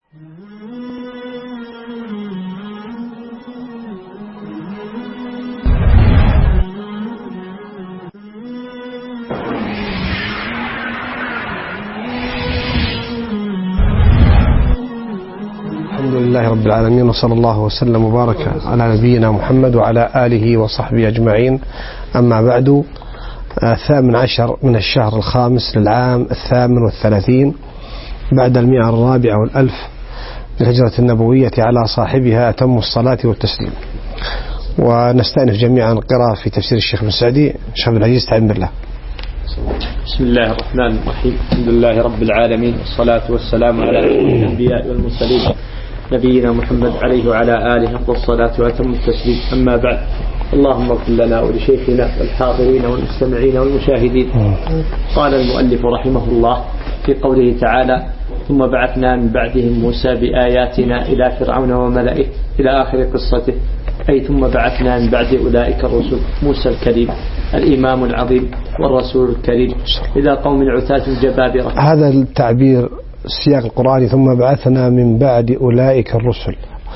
الحمد لله رب العالمين، وصلى الله وسلم وبارك على نبينا محمد وعلى آله وصحبه أجمعين. أما بعد، 18 من الشهر الخامس للعام 38 بعد 104 من الهجرة النبوية على صاحبها أتم الصلاة والتسليم. ونستأنف جميعا قراءة في تفسير الشيخ بن سعدي. الشيخ عبد العزيز تعلم بالله. بسم الله الرحمن الرحيم. الحمد لله رب العالمين، والصلاة والسلام على الأنبياء والمرسلين نبينا محمد عليه وعلى آله أفضل الصلاة وأتم التسليم. أما بعد، اللهم اغفر لنا ولشيخنا والحاضرين والمستمعين والمشاهدين. قال المؤلف رحمه الله في قوله تعالى: ثم بعثنا من بعدهم موسى بآياتنا إلى فرعون وملئه إلى آخر قصته، أي ثم بعثنا من بعد أولئك الرسل موسى الكريم الإمام العظيم والرسول الكريم إلى قوم عتاة جبابرة. هذا التعبير السياق القرآني، ثم بعثنا من بعد أولئك الرسل،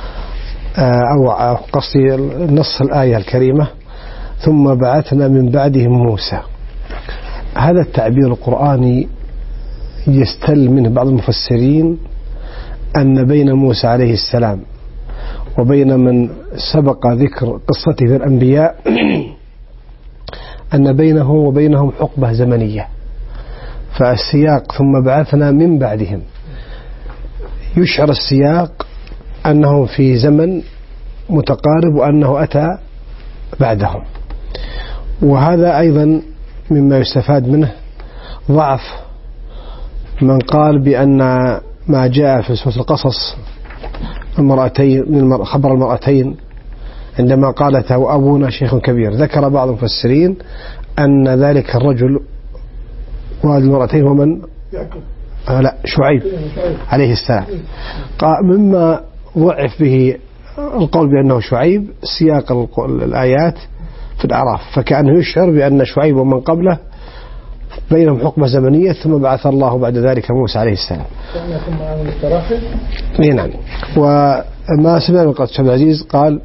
أو قصدي نص الآية الكريمة ثم بعثنا من بعدهم موسى. هذا التعبير القرآني يستل منه بعض المفسرين أن بين موسى عليه السلام وبين من سبق ذكر قصته في الأنبياء أن بينه وبينهم حقبة زمنية، فالسياق ثم بعثنا من بعدهم يشعر السياق أنه في زمن متقارب وأنه أتى بعدهم. وهذا أيضا مما يستفاد منه ضعف من قال بأن ما جاء في سورة القصص المرأتين من خبر المرأتين عندما قالتا وأبونا شيخ كبير، ذكر بعض المفسرين أن ذلك الرجل والد المرأتين ومن شعيب عليه السلام، مما ضعف به القول بأنه شعيب سياق الآيات في الأعراف، فكأنه يشعر بأن شعيب ومن قبله بينهم حقبة زمنية ثم بعث الله بعد ذلك موسى عليه السلام. نعم. وما سمعنا من قول الشيخ العزيز قال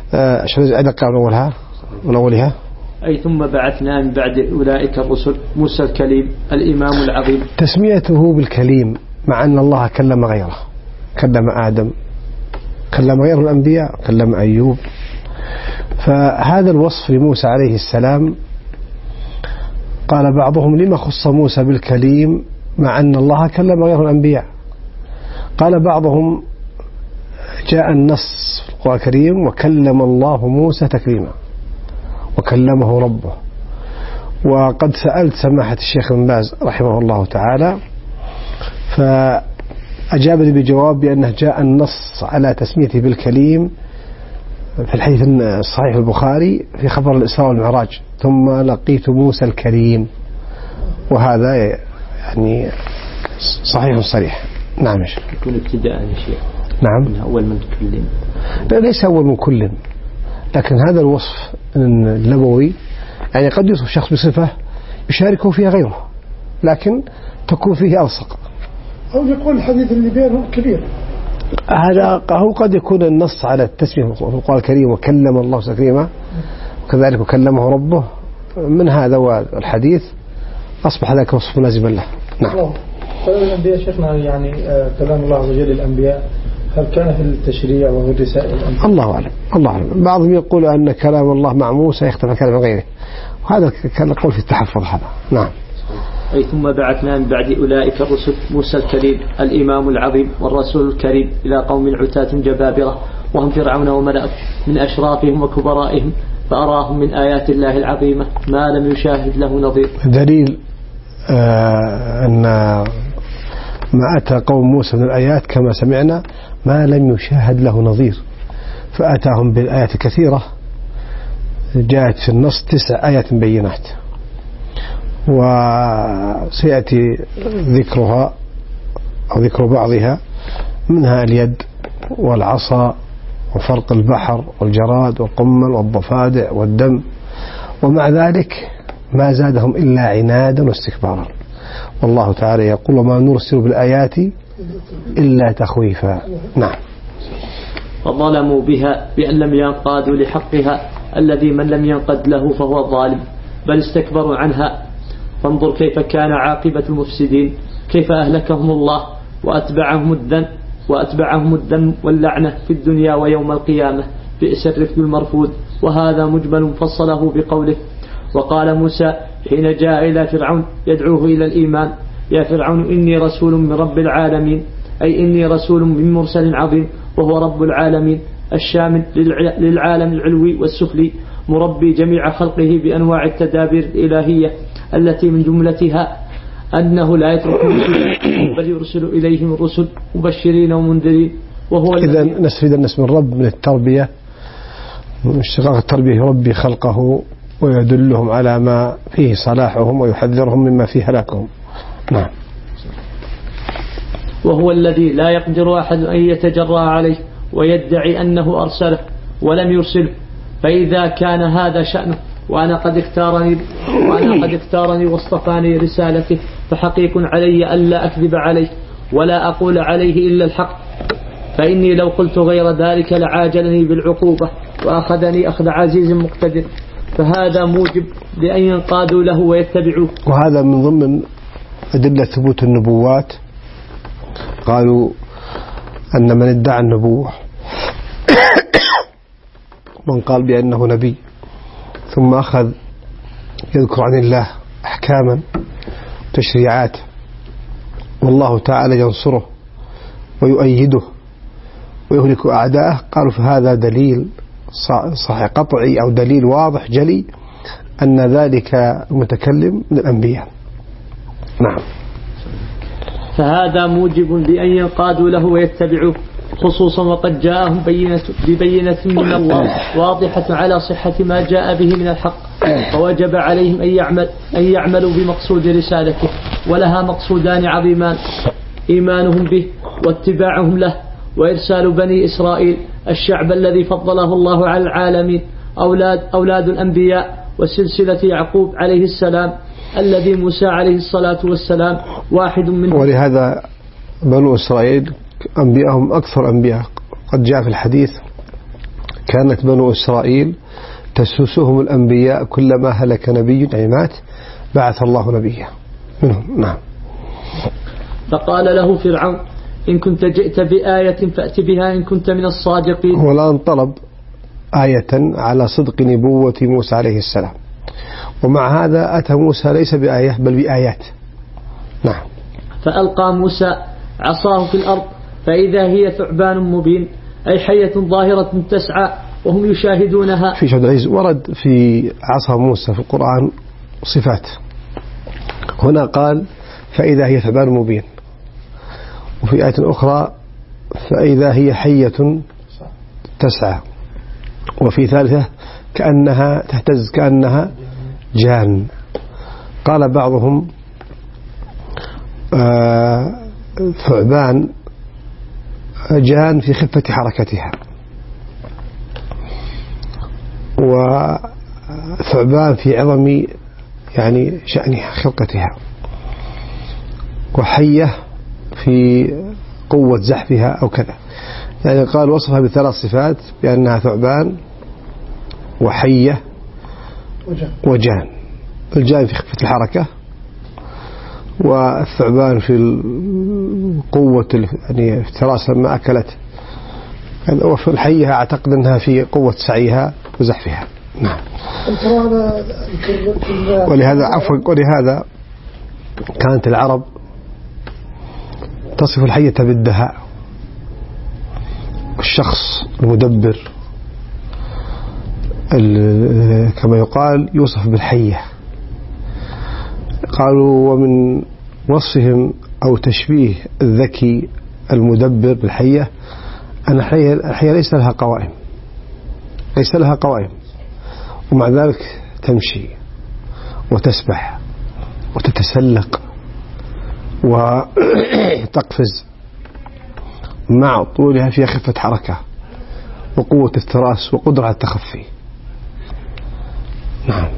من أولها أي ثم بعثنا من بعد أولئك الرسل موسى الكليم الإمام العظيم. تسميته بالكليم مع أن الله كلم غيره، كلم آدم، كلم غيره الأنبياء، كلم أيوب. فهذا الوصف لموسى عليه السلام قال بعضهم لما خص موسى بالكليم مع أن الله كلم غيره الأنبياء. قال بعضهم جاء النص في القرآن الكريم وكلم الله موسى تكليما وكلمه ربه. وقد سألت سماحة الشيخ بن باز رحمه الله تعالى فأجابني بجواب بأنه جاء النص على تسميته بالكليم في الحديث الصحيح البخاري في خبر الإسراء والمعراج: ثم لقيت موسى الكريم. وهذا يعني صحيح صريح. نعم يا شيخ. يكون ابتداء يا شيخ. نعم. أول من كل. لا، ليس أول من كل، لكن هذا الوصف النبوي يعني قد يوصف شخص بصفة يشاركه فيها غيره لكن تكون فيه ألصق، أو يقول الحديث اللي بينهم كبير. هذا هو قد يكون النص على التسمية في القرآن الكريم وكلم الله تكليما وكذلك وكلمه ربه، من هذا والحديث أصبح ذلك وصف لازما له. نعم. الأنبياء شيخنا يعني كلام الله عز وجل الأنبياء هل كان في التشريع وفي الرسائل الأنبياء؟ الله أعلم. الله أعلم. بعضهم يقول أن كلام الله مع موسى يختلف كلام غيره، وهذا كان قول في التحفظ هذا. نعم. أي ثم بعثنا من بعد أولئك الرسل موسى الكريم الإمام العظيم والرسول الكريم إلى قوم عتاة جبابرة وهم فرعون وملئه من أشرافهم وكبرائهم فأراهم من آيات الله العظيمة ما لم يشاهد له نظير. دليل أن ما أتى قوم موسى من الآيات كما سمعنا ما لم يشاهد له نظير، فأتاهم بالآيات كثيرة جاءت في النص 9 آيات بينات، وسيأتي ذكرها أو ذكر بعضها، منها اليد والعصا وفرق البحر والجراد والقمل والضفادع والدم، ومع ذلك ما زادهم إلا عنادا واستكبارا. والله تعالى يقول: وما نرسل بالآيات إلا تخويفا. نعم. فظلموا بها بأن لم ينقادوا لحقها الذي من لم ينقد له فهو ظالم، بل استكبروا عنها. فانظر كيف كان عاقبة المفسدين، كيف أهلكهم الله وأتبعهم الذم واللعنة في الدنيا ويوم القيامة. بئس الرفد المرفود. وهذا مجمل فصله بقوله: وقال موسى حين جاء إلى فرعون يدعوه إلى الإيمان: يا فرعون إني رسول من رب العالمين، أي إني رسول من مرسل عظيم وهو رب العالمين الشامل للعالم العلوي والسفلي، مربي جميع خلقه بأنواع التدابير الإلهية التي من جملتها أنه لا يترك بل يرسل إليهم الرسل مبشرين ومنذرين. وهو إذا نستفيد الناس من رب من التربية، من اشتقاق التربية يربي خلقه ويدلهم على ما فيه صلاحهم ويحذرهم مما فيه هلاكهم. نعم. وهو الذي لا يقدر أحد أن يتجرأ عليه ويدعي أنه أرسله ولم يرسله، فإذا كان هذا شأنه وأنا قد اختارني واصطفاني رسالته، فحقيق علي ألا أكذب عليه ولا أقول عليه إلا الحق، فإني لو قلت غير ذلك لعاجلني بالعقوبة وأخذني أخذ عزيز مقتدر، فهذا موجب لأن ينقادوا له ويتبعوه. وهذا من ضمن أدلة ثبوت النبوات. قالوا أن من ادعى النبوة من قال بأنه نبي ثم أخذ يذكر عن الله أحكاما تشريعات والله تعالى ينصره ويؤيده ويهلك أعداءه، قالوا فهذا دليل صحيح قطعي أو دليل واضح جلي أن ذلك المتكلم من الأنبياء. نعم. فهذا موجب لأن ينقادوا له ويتبعوه، خصوصا وقد جاءهم ببينة من الله واضحة على صحة ما جاء به من الحق، فوجب عليهم أن يعملوا بمقصود رسالته، ولها مقصودان عظيمان: إيمانهم به واتباعهم له، وإرسال بني إسرائيل الشعب الذي فضله الله على العالمين أولاد الأنبياء وسلسلة يعقوب عليه السلام الذي موسى عليه الصلاة والسلام واحد منهم. ولهذا بنو إسرائيل أنبياءهم أكثر أنبياء. قد جاء في الحديث: كانت بنو إسرائيل تسوسهم الأنبياء كلما هلك نبي أي مات بعث الله نبيا منهم. نعم. فقال له فرعون: إن كنت جئت بآية فأت بها إن كنت من الصادقين. والآن طلب آية على صدق نبوة موسى عليه السلام، ومع هذا أتى موسى ليس بآية بل بآيات. نعم. فألقى موسى عصاه في الأرض فإذا هي ثعبان مبين، أي حية ظاهرة تسعى وهم يشاهدونها. في شهد العزيز ورد في عصا موسى في القرآن صفات، هنا قال فإذا هي ثعبان مبين، وفي آية أخرى فإذا هي حية تسعى، وفي ثالثة كأنها تهتز كأنها جان. قال بعضهم ثعبان جان في خفة حركتها، وثعبان في عظم يعني شأنها خلقتها، وحية في قوة زحفها أو كذا. يعني قال وصفها بثلاث صفات بأنها ثعبان وحية وجان. الجان في خفة الحركة، والثعبان في قوة يعني افتراس لما أكلت، وفي الحية أعتقد أنها في قوة سعيها وزحفها. نعم. ولهذا كانت العرب تصف الحية بالدهاء، الشخص المدبر كما يقال يوصف بالحية. قالوا ومن وصفهم أو تشبيه الذكي المدبر بالحية أن الحية ليس لها قوائم، ومع ذلك تمشي وتسبح وتتسلق وتقفز مع طولها فيها خفة حركة وقوة افتراس وقدرة على التخفي. نعم.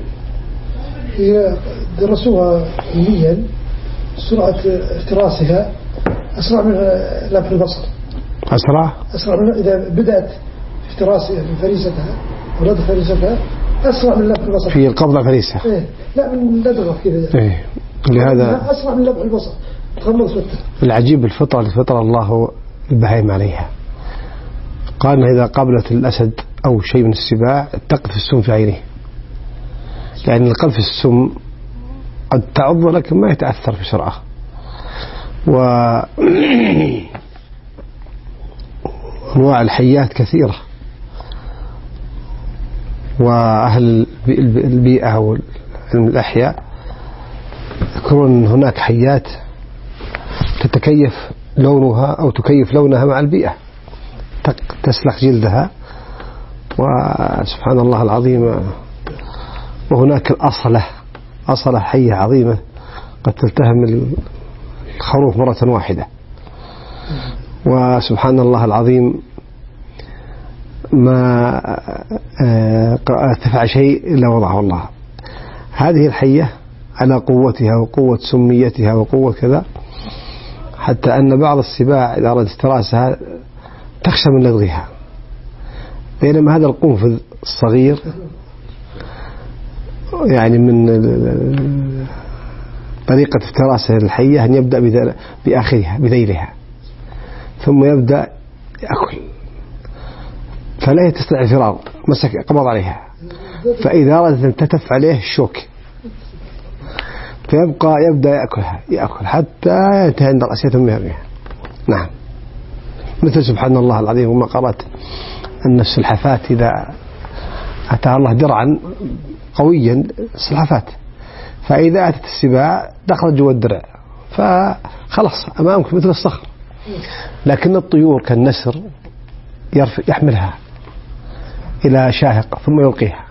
هي درسوها علميا سرعة افتراسها أسرع من لمح البصر. أسرع من إذا بدأت افتراس فريستها ولد فريستها أسرع من لمح البصر في القبضة فريسة. إيه لا من لدغة كذا. إيه لهذا أسرع من لمح البصر تخلص وقتها. العجيب الفطرة اللي فطر الله البهائم عليها. قال إذا قابلت الأسد أو شيء من السباع تقذف السم في عينه، يعني القذف السم قد تعض لكن ما يتأثر بسرعة. وأنواع الحيات كثيرة، وأهل البيئة والأحياء يذكرون هناك حيات تتكيف لونها أو تكيف لونها مع البيئة، تسلخ جلدها، وسبحان الله العظيم. وهناك أصلة حية عظيمة قد تلتهم الخروف مرة واحدة، وسبحان الله العظيم ما ارتفع شيء إلا وضعه الله. هذه الحية على قوتها وقوة سميتها وقوة كذا، حتى أن بعض السباع إذا أردت افتراسها تخشى من لدغها، بينما هذا القنفذ الصغير يعني من طريقة افتراسه الحية أن يبدأ بآخرها بذيلها ثم يبدأ يأكل، فلا تستطيع الفرار، مسك قبض عليها، فإذا أردت أن تتف عليه الشوك فيبقى يبدأ يأكل حتى ينتهي عند رأسه ثم يرميها. نعم، مثل سبحان الله العظيم وما قرأت أن السلحفات إذا أتاها الله درعا قويا السلحفات، فإذا أتت السباع دخلت جوا الدرع فخلص أمامك مثل الصخر، لكن الطيور كالنسر يحملها إلى شاهق ثم يلقيها.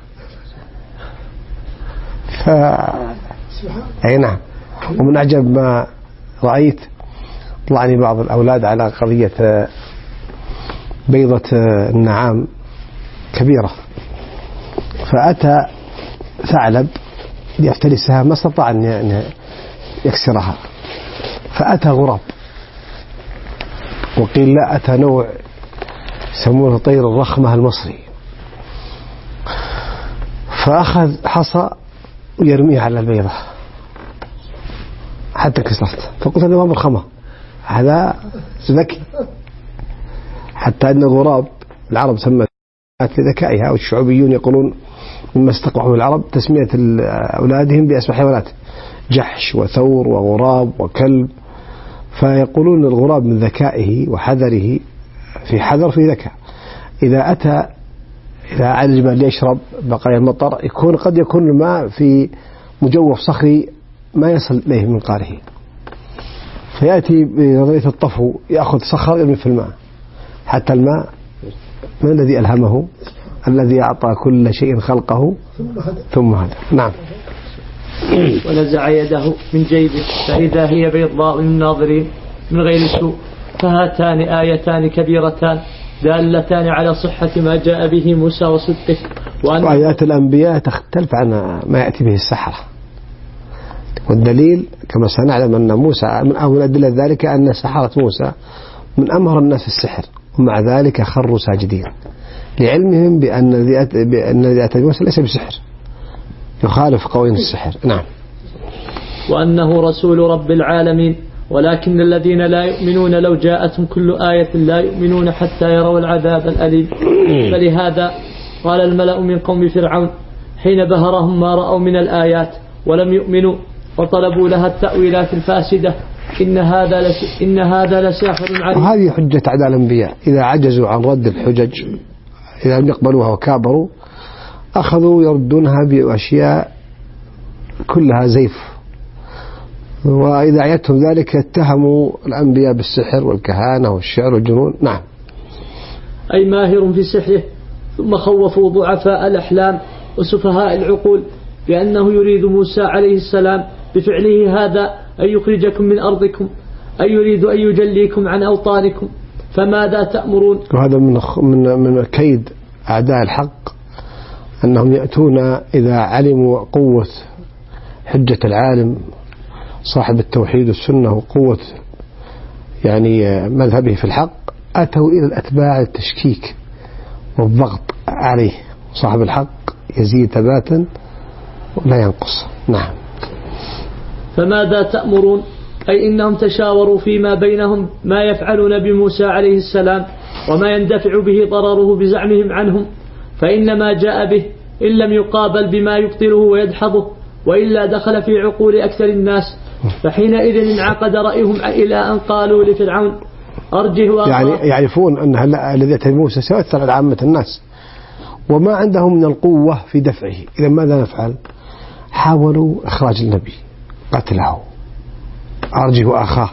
أي نعم. ومن أعجب ما رأيت طلعني بعض الأولاد على قضية بيضة النعام كبيرة، فأتى ثعلب ليفترسها ما استطاع أن يكسرها، فأتى غراب، وقيل لا أتى نوع يسمونه طير الرخمة المصري، فأخذ حصى ويرميه على البيضة حتى كسرت، فقلت هذا ما برخمة، هذا ذكي، حتى أن الغراب العرب سمت لذكائها، والشعوبيون يقولون مما استقبحوا العرب تسمية أولادهم بأسماء حيوانات، جحش وثور وغراب وكلب، فيقولون الغراب من ذكائه وحذره، في حذر في ذكاء، إذا أتى إذا على الجبال ليشرب بقايا المطر قد يكون الماء في مجوف صخري ما يصل إليه من قاره، فيأتي بنظرية الطفو يأخذ صخر يرمي في الماء حتى الماء من الذي ألهمه؟ الذي أعطى كل شيء خلقه ثم هذا. نعم. ونزع يده من جيبه فإذا هي بيضاء للناظرين من غير سوء، فهاتان آيتان كبيرتان دالتان على صحة ما جاء به موسى وصدقه. وآيات الأنبياء تختلف عن ما يأتي به السحرة، والدليل كما سنعلم أن موسى من أول أدلة ذلك أن سحرة موسى من أمهر الناس في السحر، ومع ذلك خروا ساجدين لعلمهم بأن الذي أتى موسى ليس بسحر، يخالف قوانين السحر. نعم. وأنه رسول رب العالمين، ولكن الذين لا يؤمنون لو جاءتهم كل آية لا يؤمنون حتى يروا العذاب الأليم. فلهذا قال الملأ من قوم فرعون حين بهرهم ما رأوا من الآيات ولم يؤمنوا وطلبوا لها التأويلات الفاسدة إن هذا لساحر عليم. وهذه حجة على الأنبياء إذا عجزوا عن رد الحجج، إذا لم يقبلوها وكابروا أخذوا يردونها بأشياء كلها زيف، وإذا عيتهم ذلك اتهموا الأنبياء بالسحر والكهانة والشعر والجنون. نعم. أي ماهر في سحره. ثم خوفوا ضعفاء الأحلام وسفهاء العقول بأنه يريد موسى عليه السلام بفعله هذا أن يخرجكم من أرضكم، أي يريد أن يجليكم عن أوطانكم، فماذا تأمرون؟ وهذا من كيد أعداء الحق، أنهم يأتون إذا علموا قوة حجة العالم صاحب التوحيد والسنة وقوة يعني مذهبه في الحق أتوا إلى الأتباع التشكيك والضغط عليه. صاحب الحق يزيد ثباتا ولا ينقص. نعم. فماذا تأمرون؟ أي إنهم تشاوروا فيما بينهم ما يفعلون بموسى عليه السلام وما يندفع به ضرره بزعمهم عنهم، فإنما جاء به إن لم يقابل بما يبطله ويدحضه، وإلا دخل في عقول أكثر الناس، فحينئذ انعقد رأيهم إلى أن قالوا لفرعون أرجه يعني يعرفون أن الذي أتى موسى سيؤثر على عامة الناس وما عندهم من القوة في دفعه. إذا ماذا نفعل؟ حاولوا إخراج النبي، قتله، أرجه أخاه،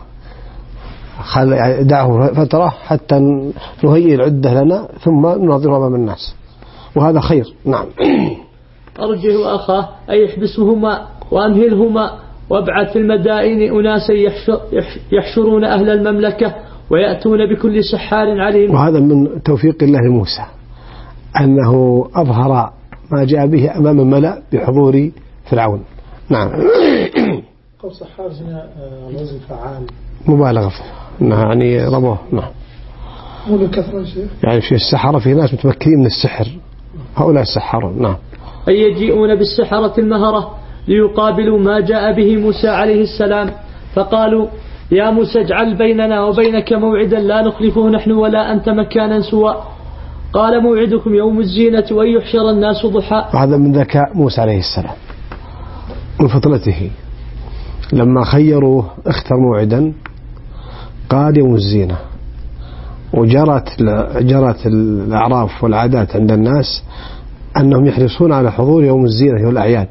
دعه فترة حتى نهيئ العدة لنا ثم نناظره أمام الناس، وهذا خير. نعم. أرجه أخاه أي احبسهما وأمهلهما وابعث في المدائن أناسا يحشرون أهل المملكة ويأتون بكل سحار عليم. وهذا من توفيق الله لموسى أنه أظهر ما جاء به أمام الملأ بحضور فرعون. نعم. قول سحار هنا وزن فعال مبالغة يعني رموه. نعم. مو الكثرة شيء يعني في السحرة في ناس متمكنين من السحر، هؤلاء السحرون. نعم. أي يجيئون بالسحرة المهرة ليقابلوا ما جاء به موسى عليه السلام، فقالوا يا موسى اجعل بيننا وبينك موعدا لا نخلفه نحن ولا أنت مكانا سوى. قال موعدكم يوم الزينة وأن يحشر الناس ضحى. وهذا من ذكاء موسى عليه السلام من فطنته، لما خيروه اختر موعدا قال يوم الزينة. وجرت الأعراف والعادات عند الناس أنهم يحرصون على حضور يوم الزينة والأعياد،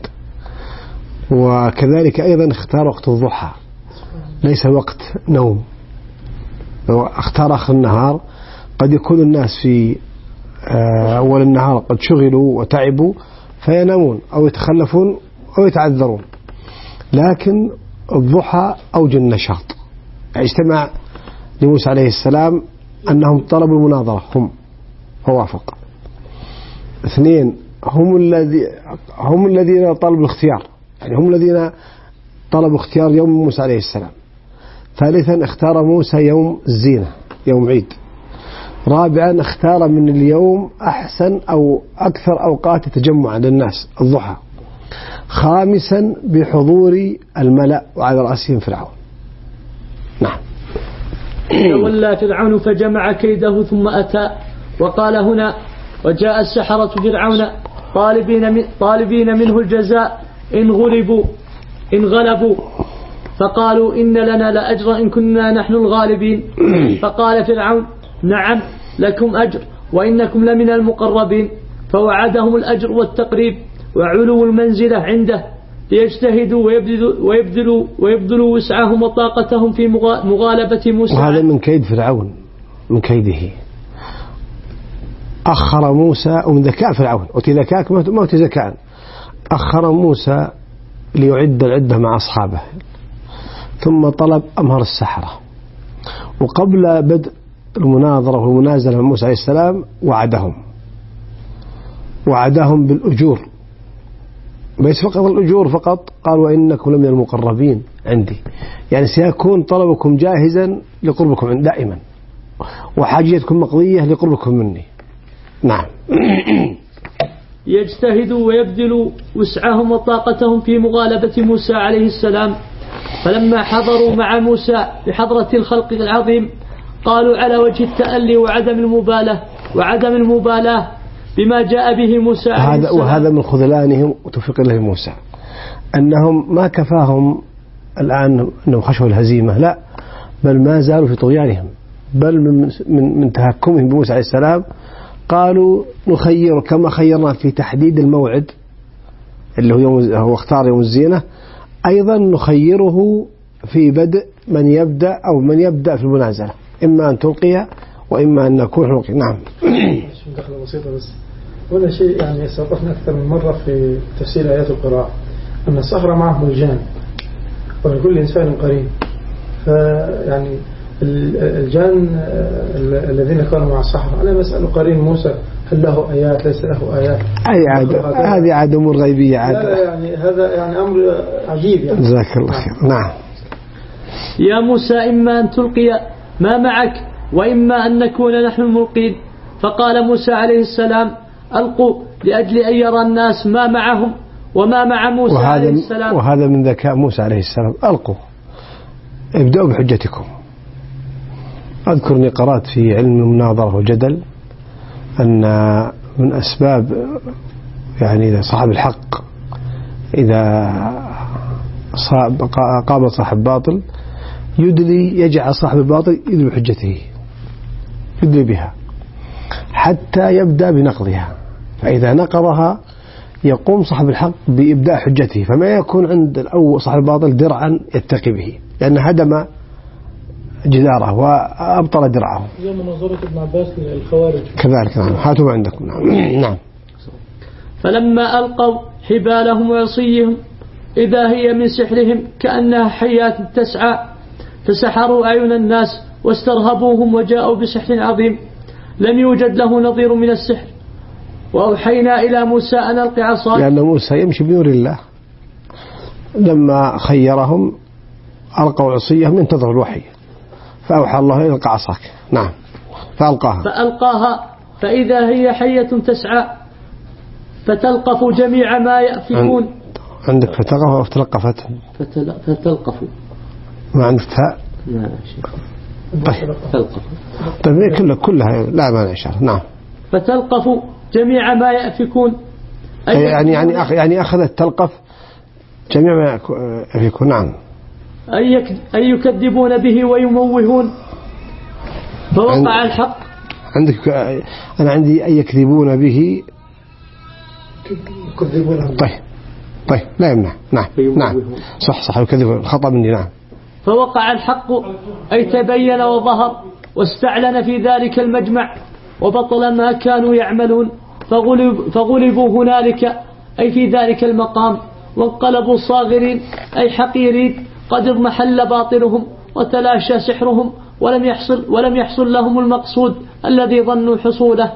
وكذلك أيضا اختار وقت الضحى ليس وقت نوم. لو اختار آخر النهار قد يكون الناس في أول النهار قد شغلوا وتعبوا فينامون أو يتخلفون أو يتعذرون، لكن الضحى أوج النشاط. اجتمع لموسى عليه السلام أنهم طلبوا المناظرة، هم فوافق. اثنين هم الذين طلبوا الاختيار، يعني هم الذين طلبوا اختيار يوم موسى عليه السلام. ثالثا اختار موسى يوم الزينة يوم عيد. رابعا اختار من اليوم أحسن أو أكثر أوقات تجمعا للناس الضحى. خامسا بحضور الملأ وعلى رأسهم فرعون. نعم. تولى فرعون فجمع كيده ثم أتى. وقال هنا وجاء السحرة فرعون طالبين منه الجزاء إن غلبوا فقالوا إن لنا لأجر إن كنا نحن الغالبين. فقال فرعون نعم لكم أجر وإنكم لمن المقربين. فوعدهم الأجر والتقريب وعلو المنزلة عنده ليجتهدوا ويبذلوا وسعهم وطاقتهم في مغالبة موسى. وهذا من كيد فرعون، من كيده. أخر موسى ومن ذكاء فرعون، أتي ذكاءك ما أتي ذكاء. أخر موسى ليعد العدة مع أصحابه، ثم طلب أمهر السحرة. وقبل بدء المناظرة والمنازلة مع موسى عليه السلام وعدهم بالأجور، ليس فقط الأجور فقط، قال وإنكم لمن المقربين عندي، يعني سيكون طلبكم جاهزا لقربكم دائما وحاجتكم مقضية لقربكم مني. نعم. يجتهدوا ويبذلوا وسعهم وطاقتهم في مغالبة موسى عليه السلام. فلما حضروا مع موسى بحضرة الخلق العظيم قالوا على وجه التألي وعدم المبالاة بما جاء به موسى عليه السلام. وهذا من خذلانهم وتوفيق الله موسى، أنهم ما كفاهم الآن أنهم خشوا الهزيمة، لا، بل ما زالوا في طغيانهم، بل من تهكمهم بموسى عليه السلام قالوا نخير كما خيرنا في تحديد الموعد اللي هو اختار يوم الزينة، أيضا نخيره في بدء من يبدأ في المنازلة، إما أن تلقي وإما أن نكون نلقي. نعم. دخلة بسيطة بس، ولا شيء يعني استوقفنا أكثر من مرة في تفسير آيات القراء أن الصخرة معه الجان ولكل إنسان قرين. فيعني الجان الذين كانوا مع الصحراء أنا مسألة قرين موسى هل له آيات ليس له آيات؟ هذه عاد أمور غيبية عاد. لا يعني هذا يعني أمر عجيب يعني. جزاك الله خير. نعم. يا موسى إما أن تلقي ما معك وإما أن نكون نحن الملقين. فقال موسى عليه السلام ألقوا لأجل أن يرى الناس ما معهم وما مع موسى عليه السلام. وهذا من ذكاء موسى عليه السلام. ألقوا، ابدأوا بحجتكم. أذكرني قرأت في علم المناظرة والجدل أن من أسباب يعني صاحب الحق إذا قام صاحب باطل يجعل صاحب الباطل يدلي بحجته، يدلي بها حتى يبدأ بنقضها، فإذا نقضها يقوم صاحب الحق بإبداء حجته، فما يكون عند صاحب الباطل درعا يتقي به، لأن هدم جداره وأبطل درعه. زي مناظرة ابن عباس للخوارج كذلك. نعم، هاتوا عندكم. نعم. فلما ألقوا حبالهم وعصيهم إذا هي من سحرهم كأنها حيات تسعى فسحروا أعين الناس واسترهبوهم وجاءوا بسحر عظيم لم يوجد له نظير من السحر. وأوحينا إلى موسى أن ألق عصاك، لأن موسى يمشي بنور الله، لما خيرهم ألقوا عصيهم انتظروا الوحي، فأوحى الله إلى ألق عصاك. نعم، فألقاها فإذا هي حية تسعى فتلقف جميع ما يأفكون. عندك فتلقف أو تلقفت؟ فتلقف. ما عندك تاء؟ لا شيء. طيب كلها لا مانع إشارة. نعم. فتلقف جميع ما يأفكون، يعني أخذت تلقف جميع ما يأفكون. نعم. أي يكذبون به ويموهون. فوقع الحق. عندك أنا عندي أي يكذبون به. طيب لا يمنع. نعم صح يكذبون، خطأ مني. نعم. فوقع الحق أي تبين وظهر واستعلن في ذلك المجمع وبطل ما كانوا يعملون فغلبوا هنالك أي في ذلك المقام وانقلبوا صاغرين أي حقيرين قد اضمحل باطلهم وتلاشى سحرهم ولم يحصل لهم المقصود الذي ظنوا حصوله.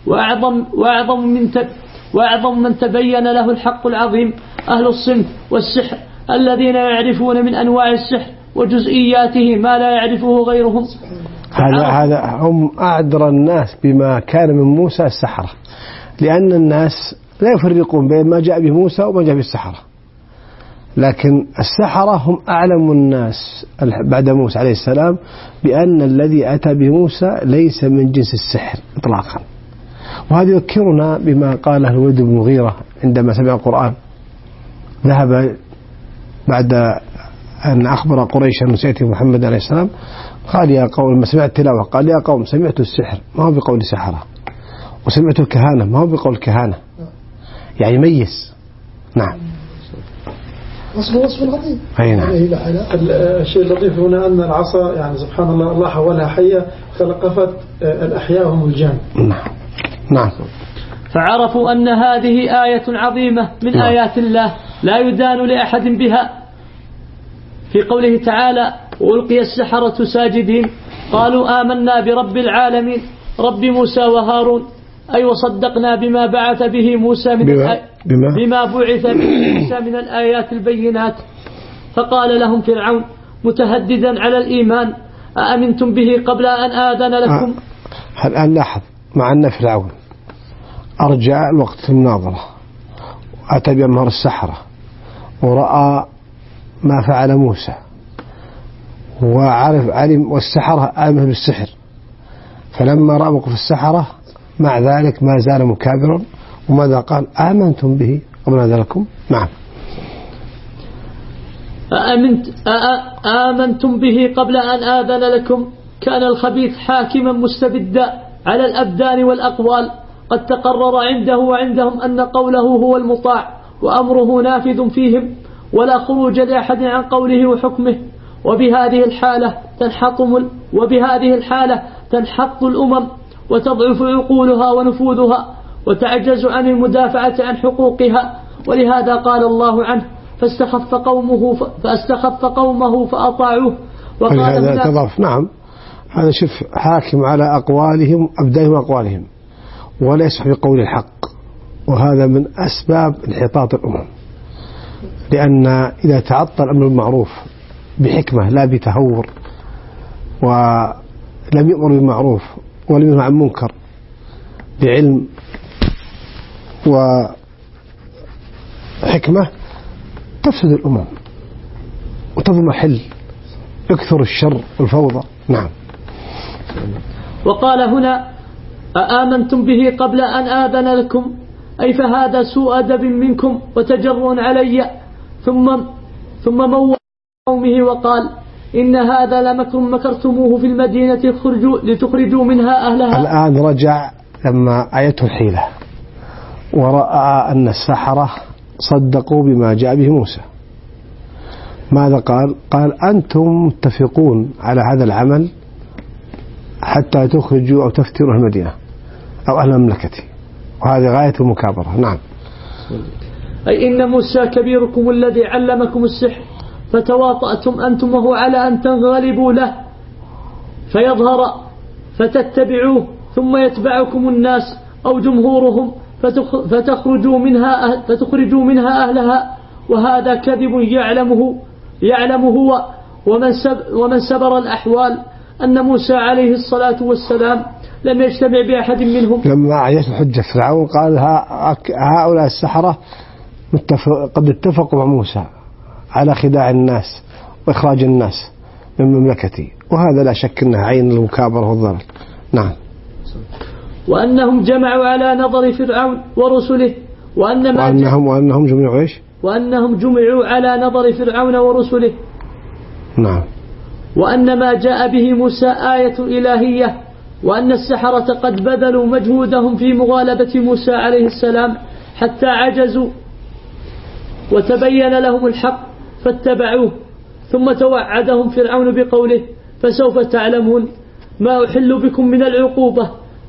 وأعظم من تبين له الحق العظيم أهل الصنف والسحر الذين يعرفون من أنواع السحر وجزئياته ما لا يعرفه غيرهم. هذا هم أعذر الناس بما كان من موسى السحرة، لأن الناس لا يفرقون بين ما جاء به موسى وما جاء به السحرة، لكن السحرة هم أعلم الناس بعد موسى عليه السلام بأن الذي أتى بموسى ليس من جنس السحر إطلاقا. وهذا يذكرنا بما قاله الوليد بن المغيرة عندما سمع القرآن، ذهب بعد أن أخبر قريش أن سيأتي محمد عليه السلام، قال يا قوم لما سمعت التلاوة قال يا قوم سمعت السحر ما هو بقول سحرة، وسمعت الكهانة ما هو بقول كهانة، يعني ميز. نعم. وصف لطيف. أي نعم. الشيء اللطيف هنا أن العصا يعني سبحان الله حولها حية فلقفت الأحياء هم الجان. نعم. فعرفوا أن هذه آية عظيمة من آيات الله لا يدان لأحد بها. في قوله تعالى وألقي السحرة ساجدين قالوا آمنا برب العالمين رب موسى وهارون أي وصدقنا بما بعث به موسى بما بعث به موسى من الآيات البينات. فقال لهم فرعون متهددا على الإيمان أأمنتم به قبل أن آذن لكم. الآن لاحظ مع أن فرعون أرجع الوقت المناظرة أتى بأمر السحرة ورأى ما فعل موسى علم والسحرة آمن بالسحر، فلما رأى موقف السحرة مع ذلك ما زال مكابرا. وماذا قال آمنتم به قبل أن آذن لكم. نعم. آمنتم به قبل أن آذن لكم. كان الخبيث حاكما مستبدا على الأبدان والأقوال قد تقرر عنده وعندهم أن قوله هو المطاع وأمره نافذ فيهم ولا خروج لأحد عن قوله وحكمه. وبهذه الحالة تنحط الأمم وتضعف عقولها ونفوذها وتعجز عن المدافعة عن حقوقها. ولهذا قال الله عنه فاستخف قومه فأطاعوه. وقال هذا تضعف. نعم. هذا شوف حاكم على أقوالهم أبدانهم وأقوالهم ولا يسمح بقول الحق، وهذا من أسباب انحطاط الأمم، لأن إذا تعطل الأمر المعروف بحكمة لا بتهور لم يأمر بالمعروف ولم ينهى عن منكر بعلم وحكمة تفسد الأمم وتضمحل، يكثر الشر والفوضى. نعم. وقال هنا: أآمنتم به قبل أن آذن لكم، أي فهذا سوء أدب منكم وتجرؤ علي. ثم موّل قومه وقال: إن هذا لمكر مكرتموه في المدينة لتخرجوا منها أهلها. الآن رجع لما آيته الحيلة ورأى أن السحرة صدقوا بما جاء به موسى. ماذا قال؟ قال: أنتم متفقون على هذا العمل حتى تخرجوا أو تفتروا المدينة أو أهل المملكة، وهذه غاية المكابرة. نعم. أي إن موسى كبيركم الذي علمكم السحر، فتواطأتم أنتم وهو على أن تنغلبوا له فيظهر فتتبعوه، ثم يتبعكم الناس أو جمهورهم فتخرجوا منها أهلها، وهذا كذب يعلمه هو ومن سبر الأحوال أن موسى عليه الصلاة والسلام لم يجتمع بأحد منهم. لما عيت الحجة فرعون قال: هؤلاء السحرة قد اتفقوا مع موسى على خداع الناس وإخراج الناس من مملكتي، وهذا لا شك أنه عين المكابرة والضلال. نعم. وأنهم جمعوا على نظر فرعون ورسله، وأنهم جمعوا إيش؟ وأنهم جمعوا على نظر فرعون ورسله. نعم. وأن ما جاء به موسى آية إلهية، وأن السحرة قد بذلوا مجهودهم في مغالبة موسى عليه السلام حتى عجزوا وتبين لهم الحق فاتبعوه. ثم توعدهم فرعون بقوله: فسوف تعلمون ما أحل بكم من العقوبة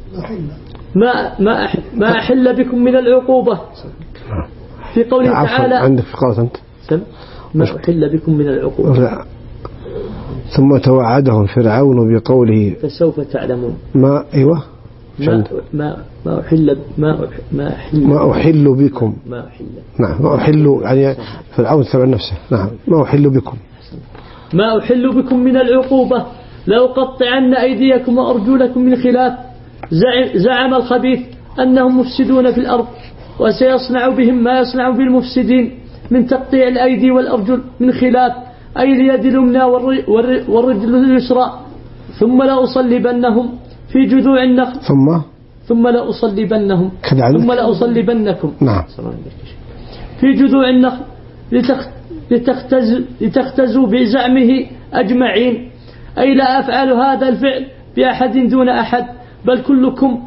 ما أحل بكم من العقوبة. في قوله تعالى: عندك في قولة أنت ما أحل بكم من العقوبة. ثم توعدهم فرعون بقوله: فسوف تعلمون. أيوة ما أحل بكم. نعم. ما أحل يعني فرعون تبع نفسه. نعم. ما أحل بكم. ما أحل بكم من العقوبة لأقطعن أيديكم وأرجلكم من خلاف. زعم الخبيث أنهم مفسدون في الأرض، وسيصنع بهم ما يصنع بالمفسدين من تقطيع الأيدي والأرجل من خلاف، أي اليد اليمنى والرجل اليسرى. ثم لأصلبنهم في جذوع النخل. ثم لأصلبنكم. نعم. في جذوع النخل لتختزوا بزعمه أجمعين، أي لا أفعل هذا الفعل بأحد دون أحد، بل كلكم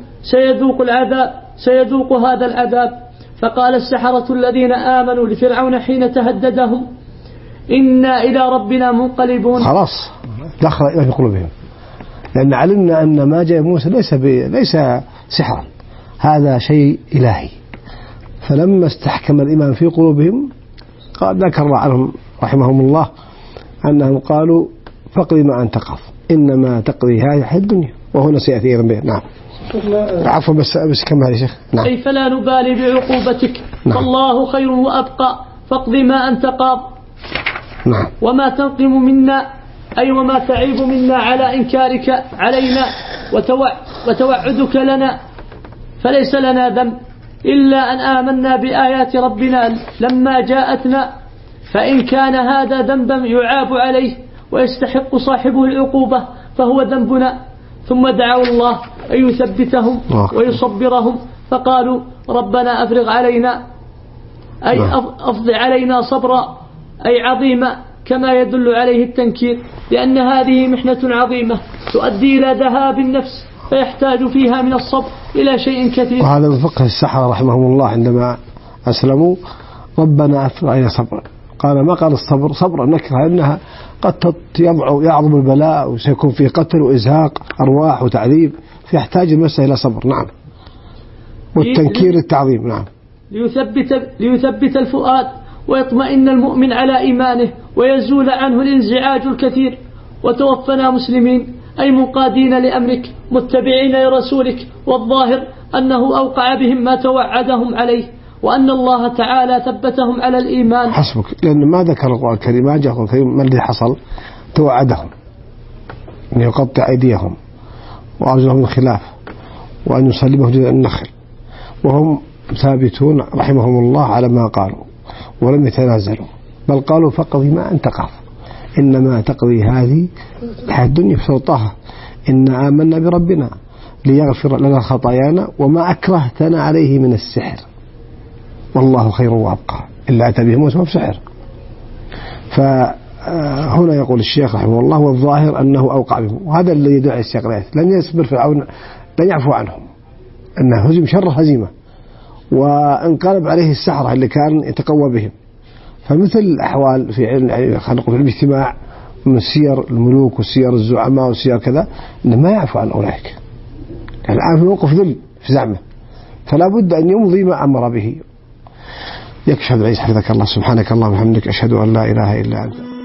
سيذوق هذا العذاب. فقال السحرة الذين آمنوا لفرعون حين تهددهم: إنا إلى ربنا منقلبون. خلاص دخل إلى قلوبهم، لأن علمنا أن ما جاء موسى ليس سحرا، هذا شيء إلهي. فلما استحكم الإيمان في قلوبهم ذكر عنهم رحمهم الله أنهم قالوا: فاقضي ما أنت قاض، إنما تقضي هذه الدنيا وهنا سيأتي به. نعم. عفوا بس كمل يا شيخ. نعم. أي فلا نبالي بعقوبتك. نعم. فالله خير وأبقى، فاقضي ما أنت قاض. نعم. وما تنقم منا، أي وما تعيب منا على إنكارك علينا وتوعدك لنا، فليس لنا ذنب إلا أن آمنا بآيات ربنا لما جاءتنا، فإن كان هذا ذنبا يعاب عليه ويستحق صاحبه العقوبة فهو ذنبنا. ثم دعوا الله أن يثبتهم ويصبرهم، فقالوا: ربنا أفرغ علينا، أي أفض علينا صبرا، أي عظيمة، كما يدل عليه التنكير، لأن هذه محنة عظيمة تؤدي إلى ذهاب النفس، فيحتاج فيها من الصبر إلى شيء كثير. وهذا من فقه السحرة رحمهم الله عندما أسلموا: ربنا أفرغ علينا صبرا. ما قال الصبر صبر نكره، أنها قد يعظم البلاء وسيكون فيه قتل وإزهاق أرواح وتعذيب، فيحتاج المسألة إلى صبر. نعم. والتنكير التعظيم. نعم. ليثبت الفؤاد ويطمئن المؤمن على إيمانه ويزول عنه الانزعاج الكثير. وتوفنا مسلمين، أي منقادين لأمرك متبعين لرسولك، والظاهر أنه أوقع بهم ما توعدهم عليه، وأن الله تعالى ثبتهم على الإيمان. حسبك، لأن ما ذكر القرآن الكريم، ما جاء القرآن الكريم ما الذي حصل؟ توعدهم أن يقطع أيديهم وأرجلهم من خلاف، وأن يصلبهم جذع النخل، وهم ثابتون رحمهم الله على ما قالوا ولم يتنازلوا، بل قالوا فقضي ما أنت قاض، إنما تقضي هذه الحياة الدنيا بسلطها، إن آمنا بربنا ليغفر لنا خطايانا وما أكرهتنا عليه من السحر والله خير وأبقى، إلا أتى بهم واسمه بسحر. فهنا يقول الشيخ رحمه الله والظاهر أنه أوقع بهم، وهذا الذي يدعي السياق الآيات، لن يصبر فرعون، لن يعفو عنهم، أنه هزم شر هزيمة، وانقلب عليه السحرة اللي كان يتقوى بهم. فمثل الأحوال في يعني خلينا نقول في الاجتماع من سير الملوك وسير الزعماء وسير كذا، إنه ما يعفو عن أولئك، يعني الآن في موقف ذل في زعمه، فلا بد أن يمضي ما أمر به. يكفي هذا العيس، حفظك الله، سبحانك اللهم وبحمدك، أشهد أن لا إله إلا أنت.